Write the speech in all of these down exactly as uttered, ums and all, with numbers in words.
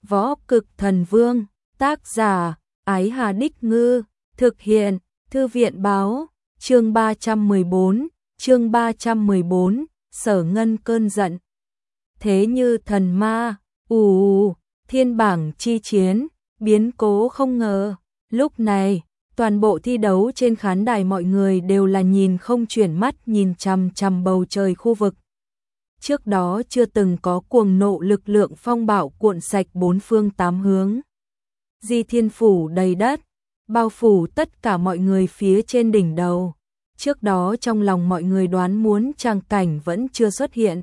Võ Cực Thần Vương, tác giả, Ái Hà Đích Ngư, thực hiện, Thư viện báo, chương ba trăm mười bốn, chương ba trăm mười bốn, Sở Ngân cơn giận. Thế như thần ma, ù, thiên bảng chi chiến, biến cố không ngờ. Lúc này, toàn bộ thi đấu trên khán đài mọi người đều là nhìn không chuyển mắt nhìn chằm chằm bầu trời khu vực. Trước đó chưa từng có cuồng nộ lực lượng phong bạo cuộn sạch bốn phương tám hướng. Di thiên phủ đầy đất, bao phủ tất cả mọi người phía trên đỉnh đầu. Trước đó trong lòng mọi người đoán muốn tràng cảnh vẫn chưa xuất hiện.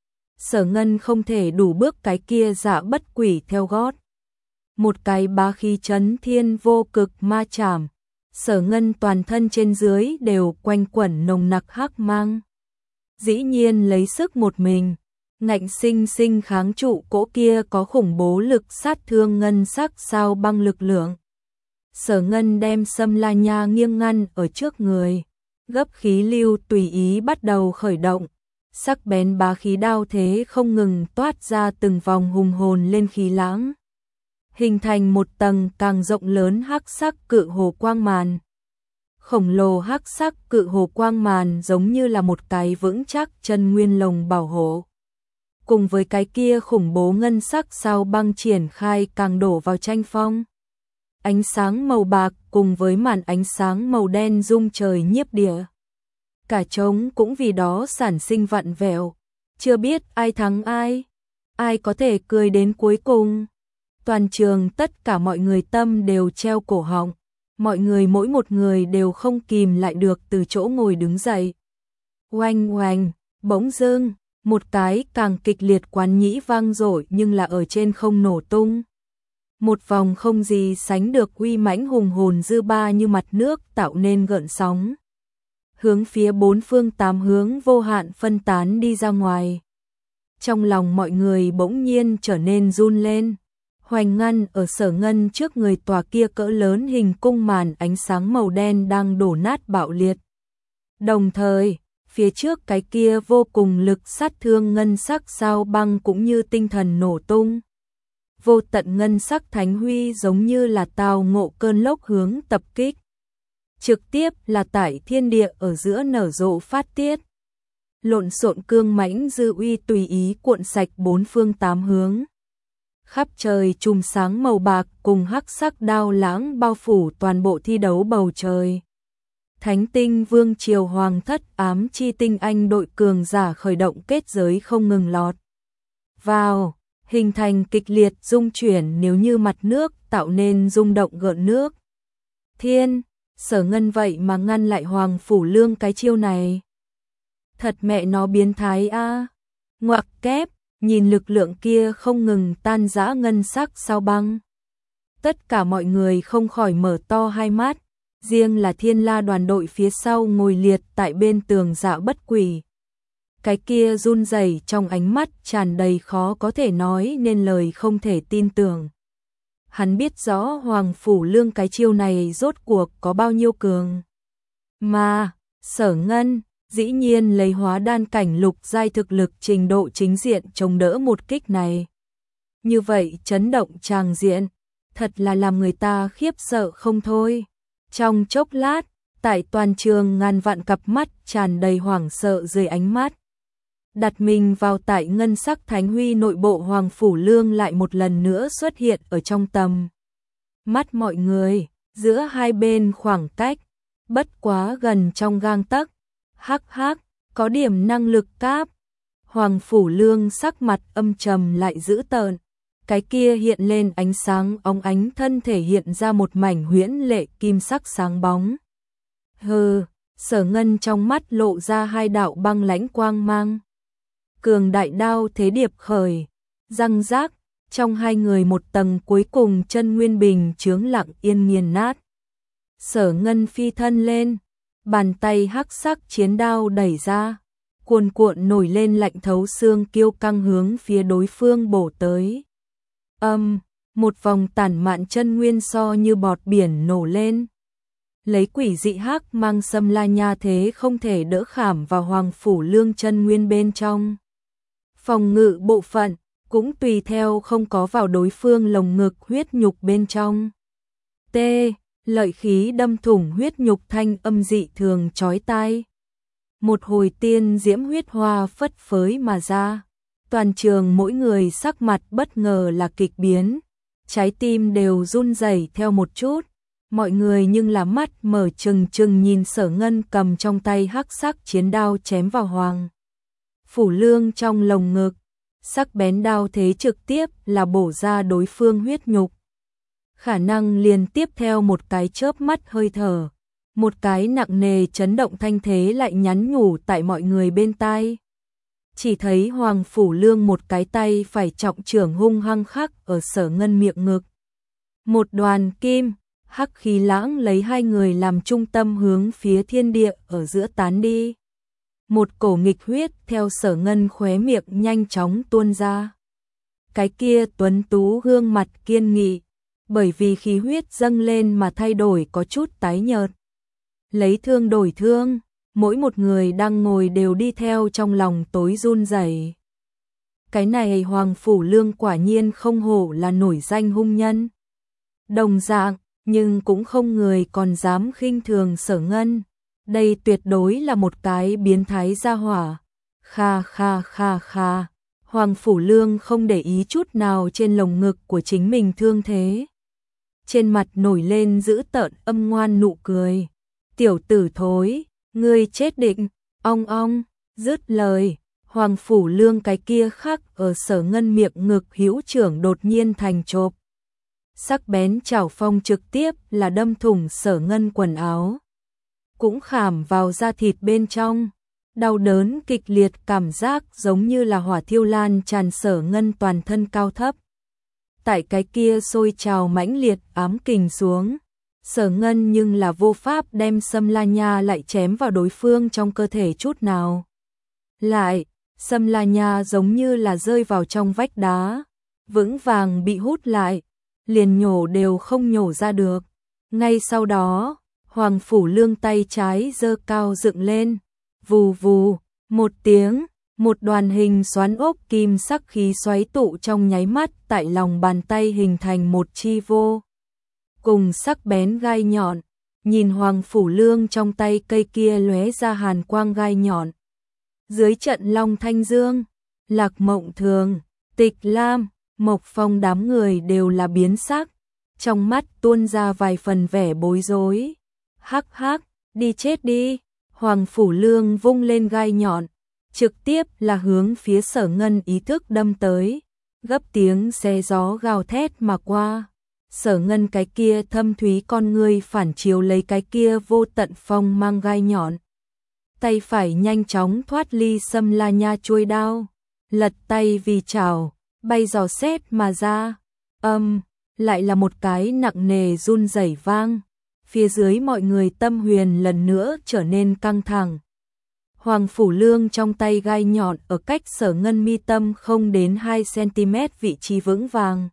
Sở Ngân không thể đủ bước cái kia dạ bất quỷ theo gót. Một cái bá khí chấn thiên vô cực ma chảm. Sở Ngân toàn thân trên dưới đều quanh quẩn nồng nặc hắc mang. Dĩ nhiên lấy sức một mình, ngạnh sinh sinh kháng trụ cỗ kia có khủng bố lực sát thương ngân sắc sao băng lực lượng. Sở Ngân đem Sâm La Nha nghiêng ngăn ở trước người, gấp khí lưu tùy ý bắt đầu khởi động, sắc bén bá khí đao thế không ngừng toát ra từng vòng hùng hồn lên khí lãng, hình thành một tầng càng rộng lớn hắc sắc cự hồ quang màn. Khổng lồ hắc sắc cự hồ quang màn giống như là một cái vững chắc chân nguyên lồng bảo hộ. Cùng với cái kia khủng bố ngân sắc sao băng triển khai càng đổ vào tranh phong. Ánh sáng màu bạc cùng với màn ánh sáng màu đen rung trời nhiếp địa. Cả trống cũng vì đó sản sinh vặn vẹo. Chưa biết ai thắng ai, ai có thể cười đến cuối cùng. Toàn trường tất cả mọi người tâm đều treo cổ họng. Mọi người mỗi một người đều không kìm lại được từ chỗ ngồi đứng dậy. Oanh oanh, bỗng dưng, một cái càng kịch liệt quán nhĩ vang dội nhưng là ở trên không nổ tung. Một vòng không gì sánh được uy mãnh hùng hồn dư ba như mặt nước tạo nên gợn sóng. Hướng phía bốn phương tám hướng vô hạn phân tán đi ra ngoài. Trong lòng mọi người bỗng nhiên trở nên run lên. Hoành ngăn ở Sở Ngân trước người tòa kia cỡ lớn hình cung màn ánh sáng màu đen đang đổ nát bạo liệt. Đồng thời, phía trước cái kia vô cùng lực sát thương ngân sắc sao băng cũng như tinh thần nổ tung. Vô tận ngân sắc thánh huy giống như là tào ngộ cơn lốc hướng tập kích. Trực tiếp là tại thiên địa ở giữa nở rộ phát tiết. Lộn xộn cương mãnh dư uy tùy ý cuộn sạch bốn phương tám hướng. Khắp trời chùm sáng màu bạc cùng hắc sắc đao lãng bao phủ toàn bộ thi đấu bầu trời. Thánh tinh vương triều hoàng thất ám chi tinh anh đội cường giả khởi động kết giới không ngừng lọt vào, hình thành kịch liệt rung chuyển nếu như mặt nước tạo nên rung động gợn nước. Thiên, Sở Ngân vậy mà ngăn lại Hoàng Phủ Lương cái chiêu này. Thật mẹ nó biến thái a. À. Ngoặc kép. Nhìn lực lượng kia không ngừng tan rã ngân sắc sao băng. Tất cả mọi người không khỏi mở to hai mắt, riêng là Thiên La đoàn đội phía sau ngồi liệt tại bên tường dạ bất quỷ. Cái kia run rẩy trong ánh mắt tràn đầy khó có thể nói nên lời không thể tin tưởng. Hắn biết rõ Hoàng Phủ Lương cái chiêu này rốt cuộc có bao nhiêu cường. Mà, Sở Ngân dĩ nhiên lấy hóa đan cảnh lục giai thực lực trình độ chính diện chống đỡ một kích này. Như vậy chấn động tràng diện, thật là làm người ta khiếp sợ không thôi. Trong chốc lát, tại toàn trường ngàn vạn cặp mắt tràn đầy hoảng sợ dưới ánh mắt. Đặt mình vào tại ngân sắc thánh huy nội bộ Hoàng Phủ Lương lại một lần nữa xuất hiện ở trong tầm mắt mọi người, giữa hai bên khoảng cách, bất quá gần trong gang tấc. Hắc hắc, có điểm năng lực cáp. Hoàng Phủ Lương sắc mặt âm trầm lại dữ tợn. Cái kia hiện lên ánh sáng óng ánh thân thể hiện ra một mảnh huyễn lệ kim sắc sáng bóng. Hừ, Sở Ngân trong mắt lộ ra hai đạo băng lãnh quang mang. Cường đại đao thế điệp khởi, răng rác, trong hai người một tầng cuối cùng chân nguyên bình chướng lặng yên nghiền nát. Sở Ngân phi thân lên. Bàn tay hắc sắc chiến đao đẩy ra, cuồn cuộn nổi lên lạnh thấu xương kiêu căng hướng phía đối phương bổ tới. Âm, một vòng tản mạn chân nguyên so như bọt biển nổ lên. Lấy quỷ dị hắc mang Sâm La Nha thế không thể đỡ khảm vào Hoàng Phủ Lương chân nguyên bên trong. Phòng ngự bộ phận, cũng tùy theo không có vào đối phương lồng ngực huyết nhục bên trong. T. Lợi khí đâm thủng huyết nhục thanh âm dị thường chói tai. Một hồi tiên diễm huyết hoa phất phới mà ra. Toàn trường mỗi người sắc mặt bất ngờ là kịch biến. Trái tim đều run rẩy theo một chút. Mọi người nhưng là mắt mở trừng trừng nhìn Sở Ngân cầm trong tay hắc sắc chiến đao chém vào Hoàng Phủ Lương trong lồng ngực. Sắc bén đao thế trực tiếp là bổ ra đối phương huyết nhục. Khả năng liền tiếp theo một cái chớp mắt hơi thở. Một cái nặng nề chấn động thanh thế lại nhắn nhủ tại mọi người bên tai. Chỉ thấy Hoàng Phủ Lương một cái tay phải trọng trưởng hung hăng khắc ở Sở Ngân miệng ngực. Một đoàn kim, hắc khí lãng lấy hai người làm trung tâm hướng phía thiên địa ở giữa tán đi. Một cổ nghịch huyết theo Sở Ngân khóe miệng nhanh chóng tuôn ra. Cái kia tuấn tú gương mặt kiên nghị, bởi vì khí huyết dâng lên mà thay đổi có chút tái nhợt. Lấy thương đổi thương, mỗi một người đang ngồi đều đi theo trong lòng tối run rẩy. Cái này Hoàng Phủ Lương quả nhiên không hổ là nổi danh hung nhân. Đồng dạng, nhưng cũng không người còn dám khinh thường Sở Ngân. Đây tuyệt đối là một cái biến thái gia hỏa. Kha kha kha kha. Hoàng Phủ Lương không để ý chút nào trên lồng ngực của chính mình thương thế. Trên mặt nổi lên dữ tợn âm ngoan nụ cười. Tiểu tử thối, ngươi chết định, ong ong, dứt lời. Hoàng Phủ Lương cái kia khắc ở Sở Ngân miệng ngực hữu trưởng đột nhiên thành chộp. Sắc bén chảo phong trực tiếp là đâm thủng Sở Ngân quần áo. Cũng khảm vào da thịt bên trong. Đau đớn kịch liệt cảm giác giống như là hỏa thiêu lan tràn Sở Ngân toàn thân cao thấp. Tại cái kia sôi trào mãnh liệt ám kình xuống. Sở Ngân nhưng là vô pháp đem Sâm La Nha lại chém vào đối phương trong cơ thể chút nào. Lại, Sâm La Nha giống như là rơi vào trong vách đá. Vững vàng bị hút lại. Liền nhổ đều không nhổ ra được. Ngay sau đó, Hoàng Phủ Lương tay trái giơ cao dựng lên. Vù vù, một tiếng, một đoàn hình xoắn ốc kim sắc khí xoáy tụ trong nháy mắt tại lòng bàn tay hình thành một chi vô. Cùng sắc bén gai nhọn, nhìn Hoàng Phủ Lương trong tay cây kia lóe ra hàn quang gai nhọn. Dưới trận Long Thanh Dương, Lạc Mộng Thường, Tịch Lam, Mộc Phong đám người đều là biến sắc, trong mắt tuôn ra vài phần vẻ bối rối. Hắc hắc, đi chết đi. Hoàng Phủ Lương vung lên gai nhọn, trực tiếp là hướng phía Sở Ngân ý thức đâm tới, gấp tiếng xe gió gào thét mà qua. Sở Ngân cái kia thâm thúy con ngươi phản chiếu lấy cái kia vô tận phong mang gai nhọn. Tay phải nhanh chóng thoát ly Sâm La Nha chuôi đao, lật tay vì chảo, bay giò xét mà ra. Âm, um, lại là một cái nặng nề run rẩy vang. Phía dưới mọi người tâm huyền lần nữa trở nên căng thẳng. Hoàng Phủ Lương trong tay gai nhọn ở cách Sở Ngân mi tâm không đến hai xăng-ti-mét vị trí vững vàng.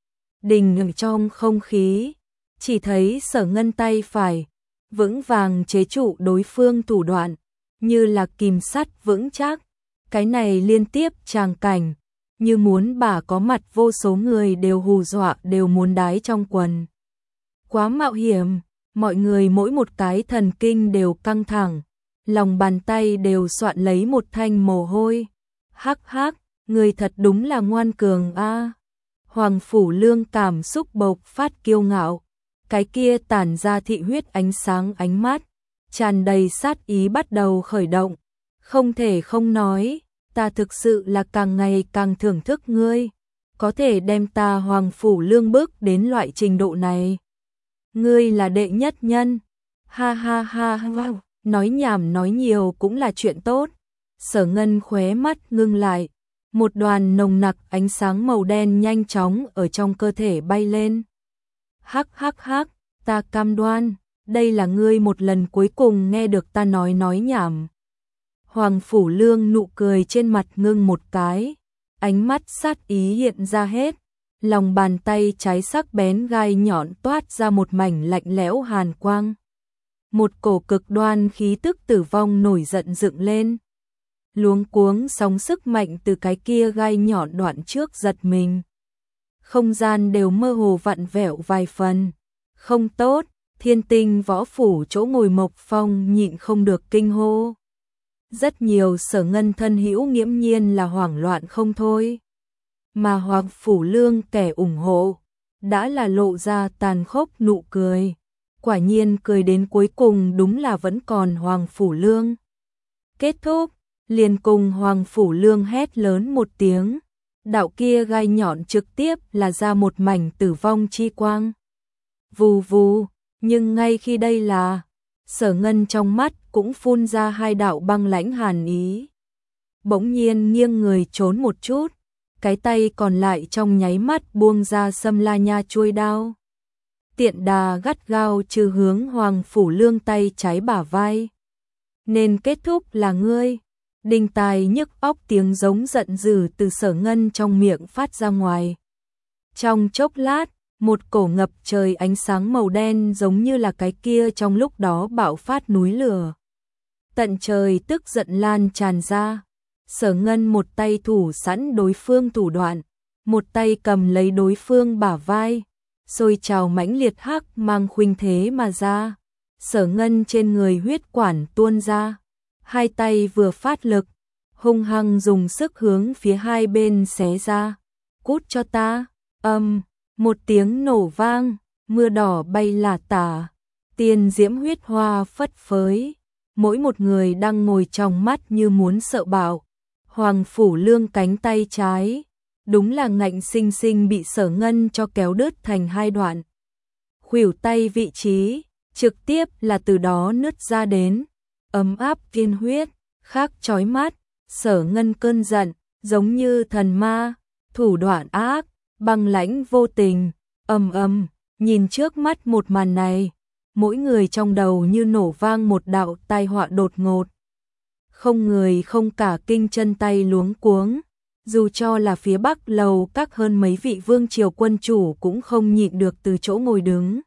Đình ở trong không khí, chỉ thấy Sở Ngân tay phải, vững vàng chế trụ đối phương thủ đoạn, như là kìm sắt vững chắc. Cái này liên tiếp tràng cảnh, như muốn bà có mặt vô số người đều hù dọa đều muốn đái trong quần. Quá mạo hiểm. Mọi người mỗi một cái thần kinh đều căng thẳng, lòng bàn tay đều soạn lấy một thanh mồ hôi. Hắc hắc, người thật đúng là ngoan cường a. À. Hoàng Phủ Lương cảm xúc bộc phát kiêu ngạo, cái kia tản ra thị huyết ánh sáng ánh mắt, tràn đầy sát ý bắt đầu khởi động. Không thể không nói, ta thực sự là càng ngày càng thưởng thức ngươi, có thể đem ta Hoàng Phủ Lương bước đến loại trình độ này. Ngươi là đệ nhất nhân. Ha ha ha ha. Nói nhảm nói nhiều cũng là chuyện tốt. Sở Ngân khóe mắt ngưng lại. Một đoàn nồng nặc ánh sáng màu đen nhanh chóng ở trong cơ thể bay lên. Hắc hắc hắc, ta cam đoan, đây là ngươi một lần cuối cùng nghe được ta nói nói nhảm. Hoàng Phủ Lương nụ cười trên mặt ngưng một cái. Ánh mắt sát ý hiện ra hết. Lòng bàn tay trái sắc bén gai nhọn toát ra một mảnh lạnh lẽo hàn quang. Một cổ cực đoan khí tức tử vong nổi giận dựng lên. luống cuống sóng sức mạnh từ cái kia gai nhọn đoạn trước giật mình. Không gian đều mơ hồ vặn vẹo vài phần. Không tốt, Thiên Tinh Võ Phủ chỗ ngồi Mộc Phong nhịn không được kinh hô. Rất nhiều Sở Ngân thân hữu nghiễm nhiên là hoảng loạn không thôi. Mà Hoàng Phủ Lương kẻ ủng hộ, đã là lộ ra tàn khốc nụ cười. Quả nhiên cười đến cuối cùng đúng là vẫn còn Hoàng Phủ Lương. Kết thúc, liền cùng Hoàng Phủ Lương hét lớn một tiếng. Đạo kia gai nhọn trực tiếp là ra một mảnh tử vong chi quang. Vù vù, nhưng ngay khi đây là, Sở Ngân trong mắt cũng phun ra hai đạo băng lãnh hàn ý. Bỗng nhiên nghiêng người trốn một chút, cái tay còn lại trong nháy mắt buông ra Sâm La Nha chuôi đao. Tiện đà gắt gao trừ hướng Hoàng Phủ Lương tay trái bả vai. Nên kết thúc là ngươi. Đinh tai nhức óc tiếng giống giận dữ từ Sở Ngân trong miệng phát ra ngoài. Trong chốc lát, một cổ ngập trời ánh sáng màu đen giống như là cái kia trong lúc đó bạo phát núi lửa. Tận trời tức giận lan tràn ra. Sở Ngân một tay thủ sẵn đối phương thủ đoạn, một tay cầm lấy đối phương bả vai, rồi trào mãnh liệt hắc mang khuynh thế mà ra. Sở Ngân trên người huyết quản tuôn ra, hai tay vừa phát lực, hung hăng dùng sức hướng phía hai bên xé ra. Cút cho ta, âm, một tiếng nổ vang, mưa đỏ bay lả tả, tiền diễm huyết hoa phất phới, mỗi một người đang ngồi trong mắt như muốn sợ bạo. Hoàng Phủ Lương cánh tay trái, đúng là ngạnh sinh sinh bị Sở Ngân cho kéo đứt thành hai đoạn. Khuỷu tay vị trí, trực tiếp là từ đó nứt ra đến, ấm áp tiên huyết, khác chói mắt. Sở Ngân cơn giận, giống như thần ma, thủ đoạn ác, băng lãnh vô tình, ầm ầm, nhìn trước mắt một màn này, mỗi người trong đầu như nổ vang một đạo tai họa đột ngột. Không người không cả kinh chân tay luống cuống, dù cho là phía Bắc lầu các hơn mấy vị vương triều quân chủ cũng không nhịn được từ chỗ ngồi đứng.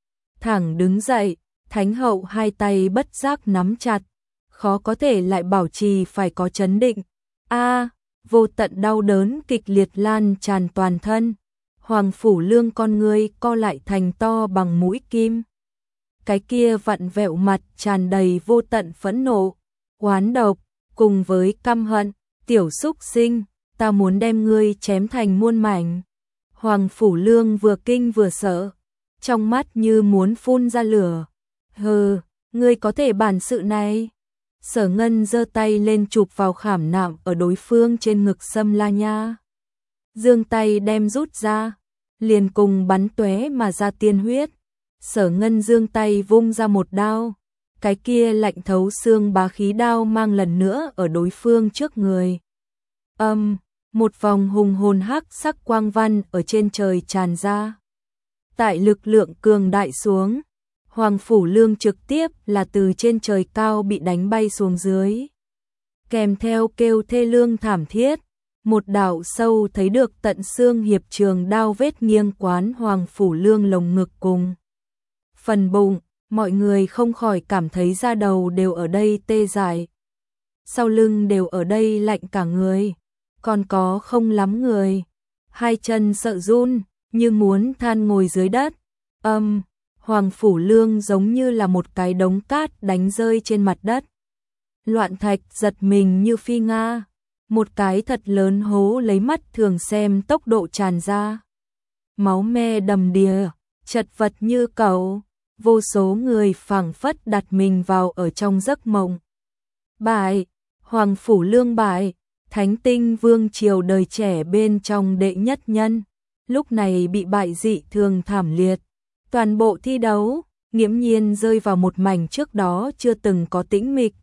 Thẳng đứng dậy, Thánh hậu hai tay bất giác nắm chặt, khó có thể lại bảo trì phải có chấn định. A, vô tận đau đớn kịch liệt lan tràn toàn thân. Hoàng Phủ Lương con ngươi co lại thành to bằng mũi kim. Cái kia vặn vẹo mặt tràn đầy vô tận phẫn nộ, oán độc, cùng với căm hận. Tiểu súc sinh, ta muốn đem ngươi chém thành muôn mảnh. Hoàng Phủ Lương vừa kinh vừa sợ, trong mắt như muốn phun ra lửa. Hừ, ngươi có thể bản sự này. Sở Ngân giơ tay lên chụp vào khảm nạm ở đối phương trên ngực Sâm La Nha. Dương tay đem rút ra, liền cùng bắn tóe mà ra tiên huyết. Sở Ngân dương tay vung ra một đao, cái kia lạnh thấu xương bá khí đao mang lần nữa ở đối phương trước người. Âm, um, một vòng hùng hồn hắc sắc quang văn ở trên trời tràn ra. Tại lực lượng cường đại xuống, Hoàng Phủ Lương trực tiếp là từ trên trời cao bị đánh bay xuống dưới. Kèm theo kêu thê lương thảm thiết, một đạo sâu thấy được tận xương hiệp trường đao vết nghiêng quán Hoàng Phủ Lương lồng ngực cùng phần bụng, mọi người không khỏi cảm thấy da đầu đều ở đây tê dại. Sau lưng đều ở đây lạnh cả người, còn có không lắm người. Hai chân sợ run, như muốn than ngồi dưới đất. Âm, um, Hoàng Phủ Lương giống như là một cái đống cát đánh rơi trên mặt đất. Loạn thạch giật mình như phi nga. Một cái thật lớn hố lấy mắt thường xem tốc độ tràn ra. Máu me đầm đìa, chật vật như cầu. Vô số người phảng phất đặt mình vào ở trong giấc mộng. Bại, Hoàng Phủ Lương bại, Thánh Tinh Vương triều đời trẻ bên trong đệ nhất nhân, lúc này bị bại dị thường thảm liệt. Toàn bộ thi đấu, nghiễm nhiên rơi vào một mảnh trước đó chưa từng có tĩnh mịch.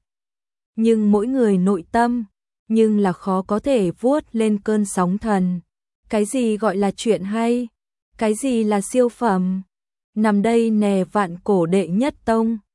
Nhưng mỗi người nội tâm, nhưng là khó có thể vuốt lên cơn sóng thần. Cái gì gọi là chuyện hay? Cái gì là siêu phẩm? Nằm đây nè vạn cổ đệ nhất tông.